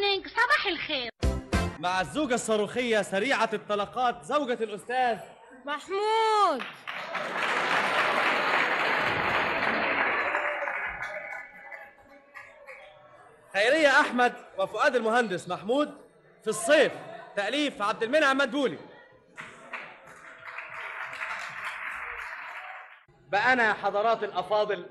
مورنينج، صباح الخير. مع الزوجة الصاروخية سريعة الطلقات زوجة الأستاذ محمود. خيرية أحمد وفؤاد المهندس محمود في الصيف، تأليف عبد المنعم مدبولي. بقى أنا يا حضرات الأفاضل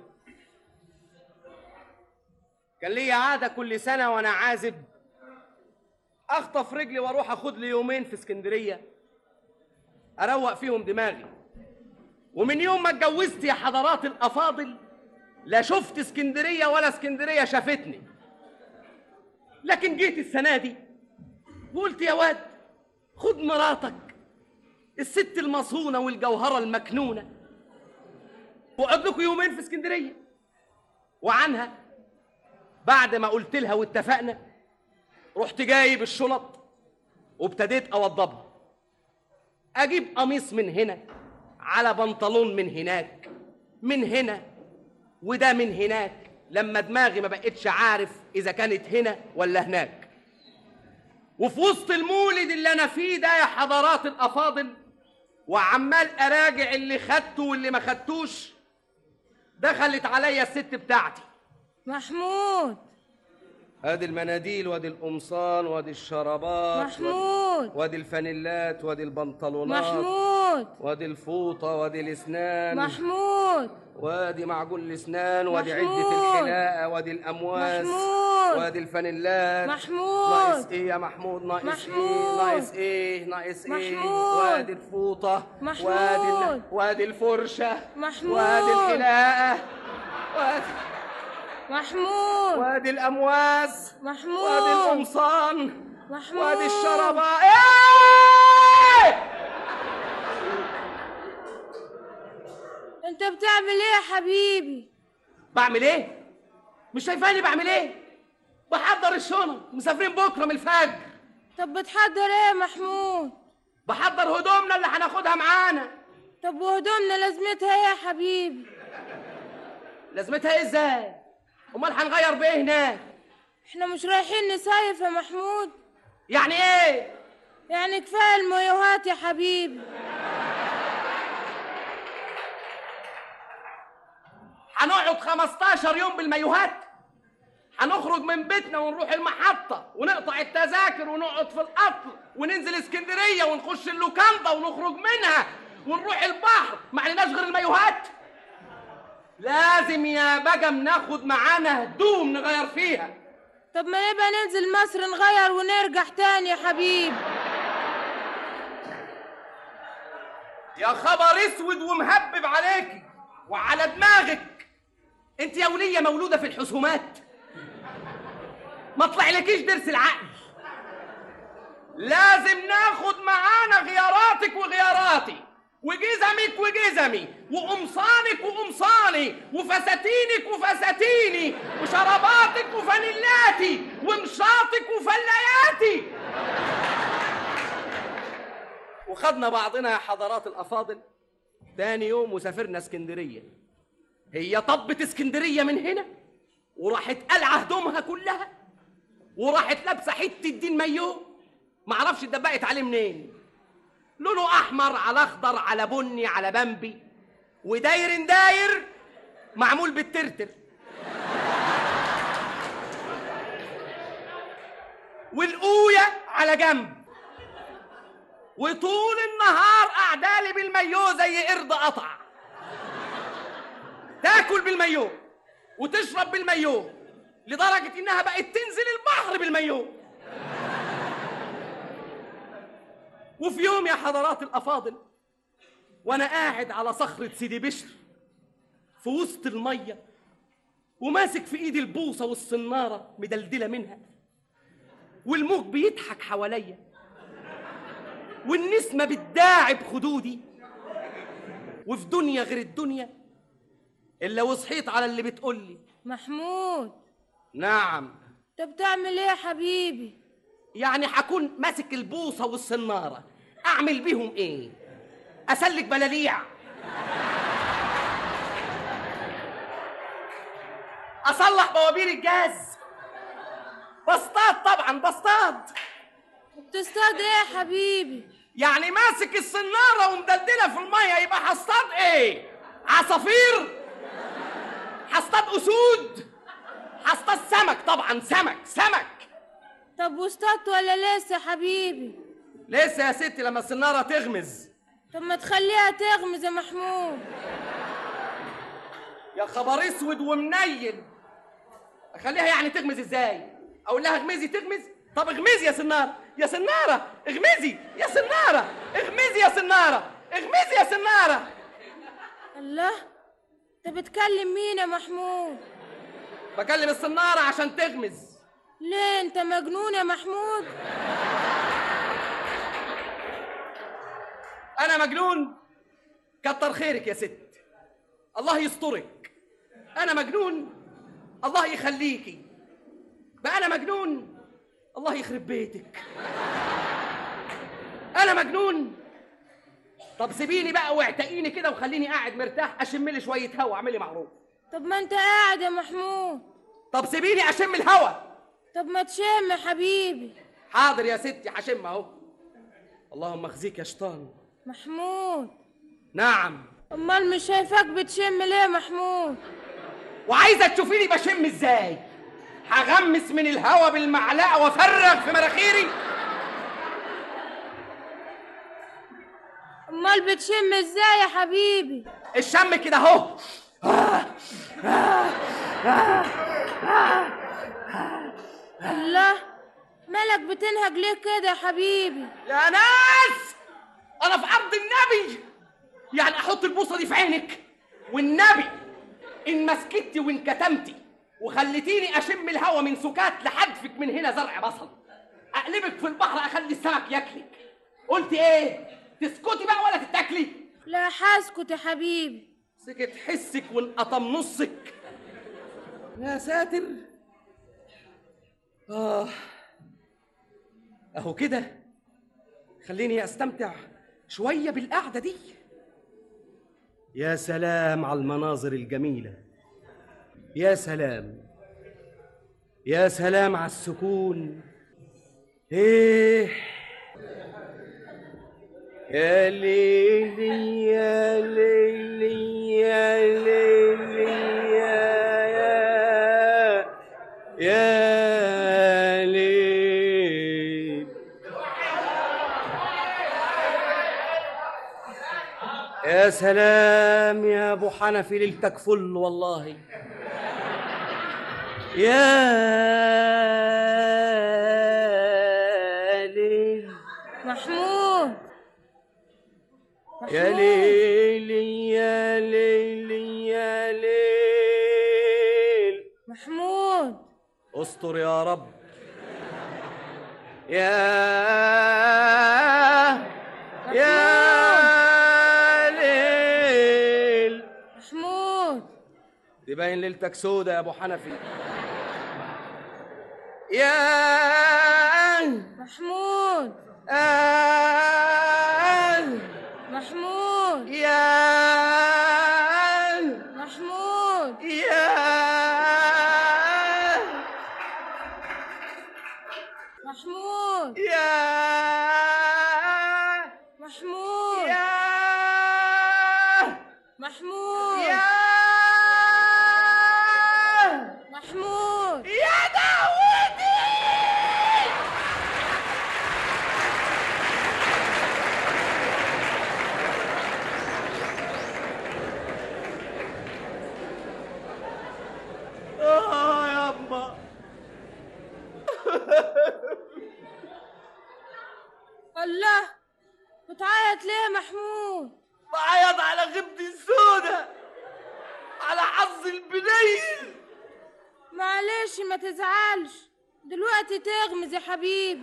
كان لي عادة كل سنة وأنا عازب أخطف رجلي وأروح أخد لي يومين في اسكندرية أروق فيهم دماغي. ومن يوم ما اتجوزت يا حضرات الأفاضل لا شفت اسكندرية ولا اسكندرية شافتني. لكن جيت السنة دي وقلت يا واد خد مراتك الست المصونة والجوهرة المكنونة وقعد لكم يومين في اسكندرية. وعنها بعد ما قلت لها واتفقنا رحت جايب الشنط وابتديت اوضبها، اجيب قميص من هنا على بنطلون من هناك من هنا وده من هناك، لما دماغي ما بقتش عارف اذا كانت هنا ولا هناك. وفي وسط المولد اللي انا فيه ده يا حضرات الافاضل وعمال اراجع اللي خدته واللي ما خدتوش، دخلت عليا الست بتاعتي. محمود. ادي المناديل وادي القمصان وادي الشرابات محمود. وادي الفانيلات وادي البنطلونات محمود. وادي الفوطه وادي الاسنان محمود. وادي معجون الاسنان وادي عده الحلاقه وادي الامواس محمود. وادي الفانيلات. محمود. ناقص ايه يا محمود؟ ناقص محمود. ايه؟ ناقص ايه؟ ناقص ايه؟ محمود. وادي الفوطه محمود. وادي الفرشه محمود. وادي الحلاقه محمود. وادي الامواس محمود. وادي القمصان محمود. وادي الشرابات. ايه انت بتعمل ايه يا حبيبي؟ بعمل ايه؟ مش شايفاني بعمل ايه؟ بحضر الشنط، مسافرين بكره من الفجر. طب بتحضر ايه يا محمود؟ بحضر هدومنا اللي هناخدها معانا. طب وهدومنا لازمتها ايه يا حبيبي؟ لازمتها ايه ازاي؟ امال هنغير بايه هناك؟ احنا مش رايحين نصيف يا محمود؟ يعني ايه؟ يعني كفايه المايوهات يا حبيبي. هنقعد 15 يوم بالمايوهات؟ هنخرج من بيتنا ونروح المحطة ونقطع التذاكر ونقعد في القطر وننزل اسكندرية ونخش اللوكاندا ونخرج منها ونروح البحر، ما عليناش غير المايوهات؟ لازم يا بجم ناخد معانا هدوم نغير فيها. طب ما نبقى ننزل مصر نغير ونرجع تاني يا حبيبي. يا خبر اسود ومهبب عليكي وعلى دماغك. انت يا ولية مولودة في الحسومات، ما طلعلكيش درس العقل. لازم ناخد معانا غياراتك وغياراتي وجزمك وجزمي وقمصانك وقمصاني وفساتينك وفساتيني وشراباتك وفانيلاتي ومشاطك وفلاياتي. وخدنا بعضنا يا حضرات الأفاضل تاني يوم وسافرنا اسكندرية. هي طبت اسكندرية من هنا وراحت قلعة هدومها كلها وراحت لابسة حتة دين مايو معرفش اتدبقت عليه منين، لونه احمر على اخضر على بني على بامبي وداير داير معمول بالترتر، والقوية على جنب، وطول النهار قعدالي بالمايو زي قرد قطع، تاكل بالمايو وتشرب بالمايو لدرجة انها بقت تنزل البحر بالمايو. وفي يوم يا حضرات الأفاضل وأنا قاعد على صخرة سيدي بشر في وسط المية وماسك في إيدي البوصة والصنارة مدلدلة منها والموج بيضحك حواليا والنسمة بتداعب خدودي وفي دنيا غير الدنيا إلا وصحيت على اللي بتقولي. محمود. نعم. انت بتعمل ايه يا حبيبي؟ يعني هكون ماسك البوصة والصنارة أعمل بيهم إيه؟ أسلك بلاليع؟ أصلح بوابير الجاز؟ بصطاد طبعا طبعا بصطاد. بتصطاد ايه يا حبيبي؟ يعني ماسك الصنارة ومدلدلة في المية، يبقى هصطاد ايه؟ عصافير؟ هصطاد اسود؟ هصطاد سمك طبعا، سمك. طب واصطادت ولا لسه يا حبيبي؟ لسه يا ستي، لما الصنارة تغمز. طب ما تخليها تغمز يا محمود. يا خبر اسود ومنيل، اخليها يعني تغمز ازاي؟ اقول لها اغمزي تغمز؟ طب اغمزي يا سناره، يا سناره اغمزي، يا سناره اغمزي، يا سناره اغمزي، يا سناره. الله، انت بتكلم مين يا محمود؟ بكلم السناره عشان تغمز. ليه انت مجنون يا محمود؟ انا مجنون؟ كتر خيرك يا ست، الله يسترك. انا مجنون؟ الله يخليكي. بقى انا مجنون؟ الله يخرب بيتك. انا مجنون؟ طب سيبيني بقى واعتقيني كده وخليني قاعد مرتاح اشم لي شويه هوا، اعملي معروف. طب ما انت قاعد يا محمود. طب سيبيني اشم الهوا. طب ما تشم يا حبيبي. حاضر يا ستي هشم اهو. اللهم اخزيك يا شيطان. محمود. نعم. امال مش شايفاك بتشم ليه يا محمود؟ وعايزه تشوفيني بشم ازاي؟ هغمس من الهوا بالمعلقه وافرغ في مناخيري؟ امال بتشم ازاي يا حبيبي؟ الشم كده اهو. الله، مالك بتنهج ليه كده يا حبيبي؟ يا ناس، انا في عرض النبي، يعني احط البوصه دي في عينك والنبي ان مسكتي وان كتمتي وخليتيني اشم الهوا من سكات لحدفك من هنا زرع بصل، اقلبك في البحر اخلي السمك ياكلك. قلت ايه؟ تسكتي بقى ولا تتاكلي؟ لا هسكت يا حبيبي. سكت حسك وانقطم نصك. يا ساتر. اهو كده، خليني استمتع شويه بالقعده دي. يا سلام على المناظر الجميله، يا سلام، يا سلام على السكون. ايه يا ليلي يا ليلي يا ليلي يا ليل. يا سلام يا ابو حنفي، ليلتك فل والله. يا ليل. محمود. يا ليلي يا ليلي يا ليل. محمود. استر يا رب. يا ليل. محمود. تبين ليلتك سودة يا ابو حنفي. يا محمود. محمود. يا محمود. يا محمود. يا محمود. يا محمود. يا محمود. يا داودي. يا أما. الله، بتعيط ليه يا محمود؟ بعيط على غبتي السودة، على حظ البنيل. معلش ما تزعلش، دلوقتي تغمز يا حبيبي.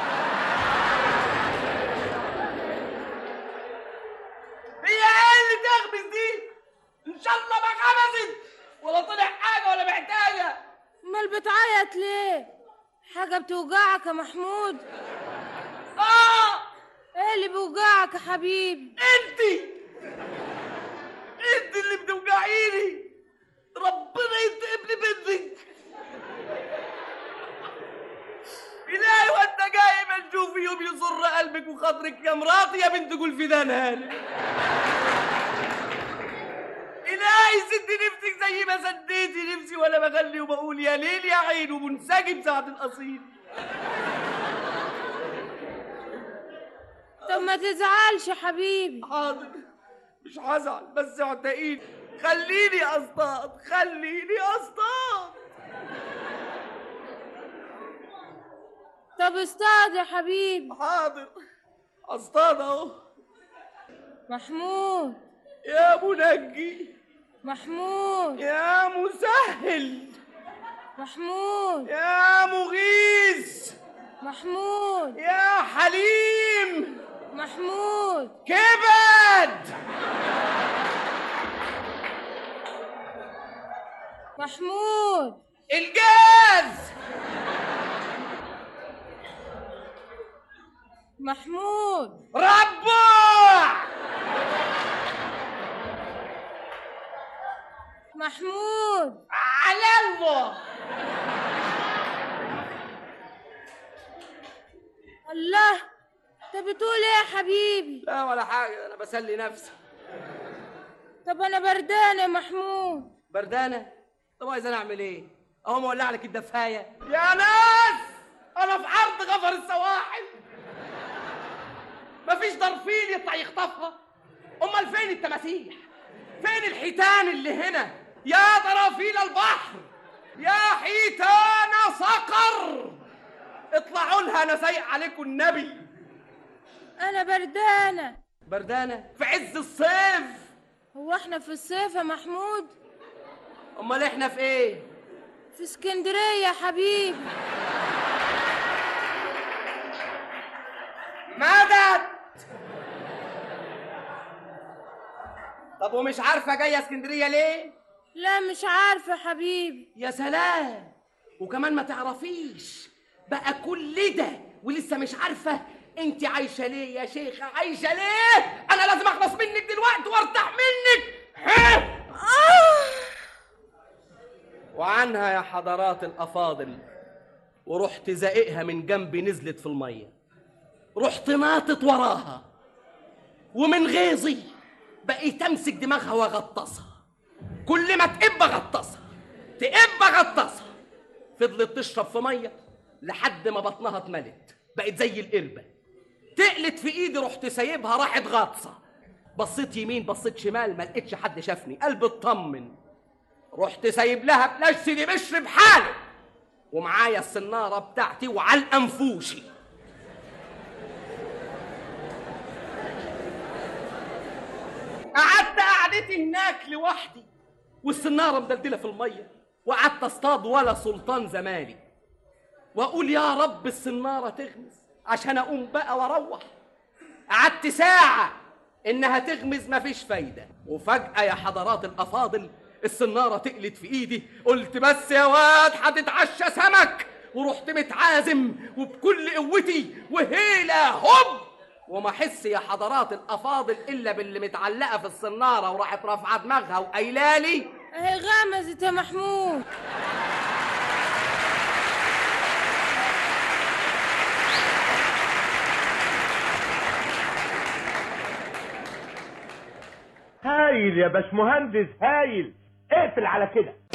هي ايه اللي تغمز دي؟ ان شاء الله ما غمزت ولا طلع حاجه ولا محتاجه. امال بتعيط ليه؟ حاجه بتوجعك يا محمود؟ ايه اللي بيوجعك يا حبيبي؟ انت اللي بتوجعيني، ربنا ينتقم لي منك. في يوم يسر قلبك وخاطرك يا مراتي يا بنت جول فدان هانم. إلهي سد نفسك زي ما سديتي نفسي وأنا بغني وبقول يا ليل يا عين ومنسجم سعد الأصيل. طب ما تزعلش يا حبيبي. حاضر مش هزعل بس اعتقيني، خليني أصطاد خليني أصطاد. طب اصطاد يا حبيبي. حاضر أصطاد أهو. محمود يا منجي، محمود يا مسهل، محمود يا مغيث، محمود يا حليم، محمود كبد، محمود الجاز، محمود ربع، محمود على الله. الله، انت بتقول ايه يا حبيبي؟ لا ولا حاجة، أنا بسلي نفسي. طب انا بردانه يا محمود. بردانة؟ طب عايز أنا أعمل إيه؟ أهو مولع لك الدفاية. يا ناس أنا في عرض غفر السواحل، مفيش ضرفين يطلع يخطفها. أمال فين التماسيح؟ فين الحيتان اللي هنا؟ يا ضرافيل البحر، يا حيتان صقر، اطلعوا لها، أنا سايق عليكم النبي. انا بردانه. بردانة في عز الصيف؟ هو احنا في الصيف يا محمود؟ أمال إحنا في إيه؟ في اسكندريه يا حبيبي. مدد. طب ومش عارفة جاية اسكندرية ليه؟ لا مش عارفه يا حبيبي. يا سلام، وكمان ما تعرفيش بقى كل ده ولسه مش عارفة؟ انت عايشة ليه يا شيخة؟ عايشة ليه؟ انا لازم اخلص منك دلوقتي وارتاح منك. وعنها يا حضرات الافاضل، ورحت زائقها من جنبي، نزلت في المية، رحت ناطط وراها، ومن غيظي بقيت امسك دماغها واغطسها، كل ما تقب اغطسها، تقب اغطسها. فضلت تشرب في ميه لحد ما بطنها اتملت، بقت زي القربه. تقلت في ايدي، رحت سايبها، راحت غاطسه. بصيت يمين بصيت شمال، ما لقيتش حد شافني، قلبي اطمن. رحت سايب لها بلاش سيدي بشر بحاله، ومعايا السناره بتاعتي وعلى انفوشي. قعدت قعدتي هناك لوحدي والسناره مدلدله في الميه، وقعدت اصطاد ولا سلطان زمالي، واقول يا رب السناره تغمز عشان اقوم بقى واروح. قعدت ساعه انها تغمز مفيش فايده، وفجاه يا حضرات الافاضل السناره تقلت في ايدي. قلت بس يا واد هتتعشى سمك، ورحت متعازم وبكل قوتي وهيله هوب، وما احس يا حضرات الافاضل الا باللي متعلقه في السناره، وراحت رافعه دماغها وقايلالي اهي غمزت يا محمود. هايل يا باشمهندس هايل، اقفل على كده.